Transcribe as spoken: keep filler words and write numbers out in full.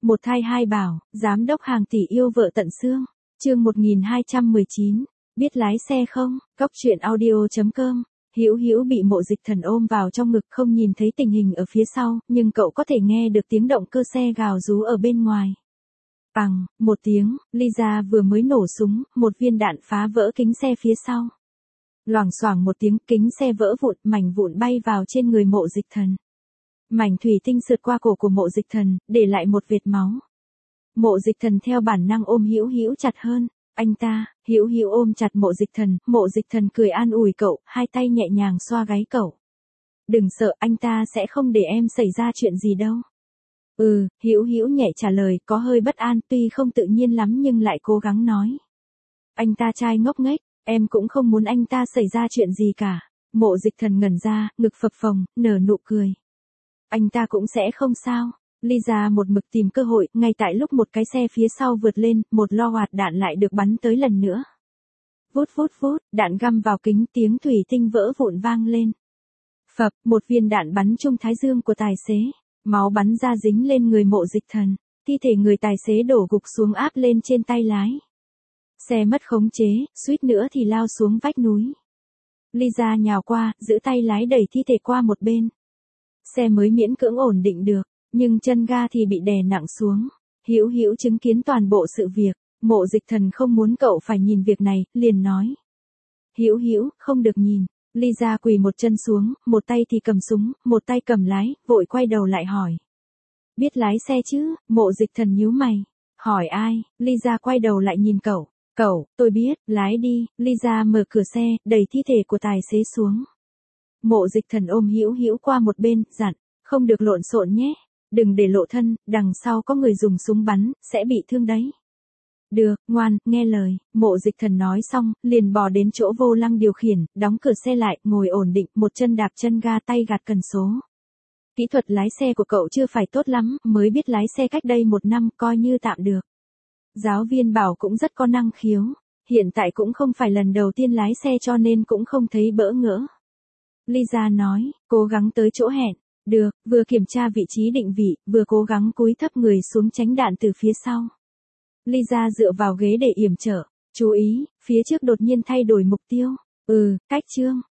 Một thai hai bảo, giám đốc hàng tỷ yêu vợ tận xương. Chương một nghìn hai trăm mười chín, biết lái xe không? Cóc truyện audio chấm com. Hữu Hữu bị Mộ Dịch Thần ôm vào trong ngực, không nhìn thấy tình hình ở phía sau, nhưng cậu có thể nghe được tiếng động cơ xe gào rú ở bên ngoài. Bằng, một tiếng, Lisa vừa mới nổ súng, một viên đạn phá vỡ kính xe phía sau. Loảng xoảng một tiếng, kính xe vỡ vụn, mảnh vụn bay vào trên người Mộ Dịch Thần. Mảnh thủy tinh sượt qua cổ của Mộ Dịch Thần, để lại một vệt máu. Mộ Dịch Thần theo bản năng ôm Hữu Hữu chặt hơn. Anh ta, Hữu Hữu ôm chặt Mộ Dịch Thần, Mộ Dịch Thần cười an ủi cậu, hai tay nhẹ nhàng xoa gáy cậu. Đừng sợ, anh ta sẽ không để em xảy ra chuyện gì đâu. Ừ, Hữu Hữu nhẹ trả lời, có hơi bất an, tuy không tự nhiên lắm nhưng lại cố gắng nói. Anh ta trai ngốc nghếch, em cũng không muốn anh ta xảy ra chuyện gì cả. Mộ Dịch Thần ngẩn ra, ngực phập phồng, nở nụ cười. Anh ta cũng sẽ không sao. Lisa một mực tìm cơ hội, ngay tại lúc một cái xe phía sau vượt lên, một lo hoạt đạn lại được bắn tới lần nữa. Vút vút vút, đạn găm vào kính, tiếng thủy tinh vỡ vụn vang lên. Phập, một viên đạn bắn trúng thái dương của tài xế. Máu bắn ra dính lên người Mộ Dịch Thần. Thi thể người tài xế đổ gục xuống áp lên trên tay lái. Xe mất khống chế, suýt nữa thì lao xuống vách núi. Lisa nhào qua, giữ tay lái đẩy thi thể qua một bên. Xe mới miễn cưỡng ổn định được, nhưng chân ga thì bị đè nặng xuống. Hữu Hữu chứng kiến toàn bộ sự việc, Mộ Dịch Thần không muốn cậu phải nhìn việc này, liền nói. Hữu Hữu, không được nhìn. Lisa quỳ một chân xuống, một tay thì cầm súng, một tay cầm lái, vội quay đầu lại hỏi. Biết lái xe chứ? Mộ Dịch Thần nhíu mày. Hỏi ai? Lisa quay đầu lại nhìn cậu. Cậu, tôi biết, lái đi. Lisa mở cửa xe, đẩy thi thể của tài xế xuống. Mộ Dịch Thần ôm Hữu Hữu qua một bên, dặn, không được lộn xộn nhé. Đừng để lộ thân, đằng sau có người dùng súng bắn, sẽ bị thương đấy. Được, ngoan, nghe lời. Mộ Dịch Thần nói xong, liền bò đến chỗ vô lăng điều khiển, đóng cửa xe lại, ngồi ổn định, một chân đạp chân ga, tay gạt cần số. Kỹ thuật lái xe của cậu chưa phải tốt lắm, mới biết lái xe cách đây một năm, coi như tạm được. Giáo viên bảo cũng rất có năng khiếu. Hiện tại cũng không phải lần đầu tiên lái xe cho nên cũng không thấy bỡ ngỡ. Lisa nói, cố gắng tới chỗ hẹn. Được, vừa kiểm tra vị trí định vị, vừa cố gắng cúi thấp người xuống tránh đạn từ phía sau. Lisa dựa vào ghế để yểm trợ. Chú ý, phía trước đột nhiên thay đổi mục tiêu. Ừ, cách chương.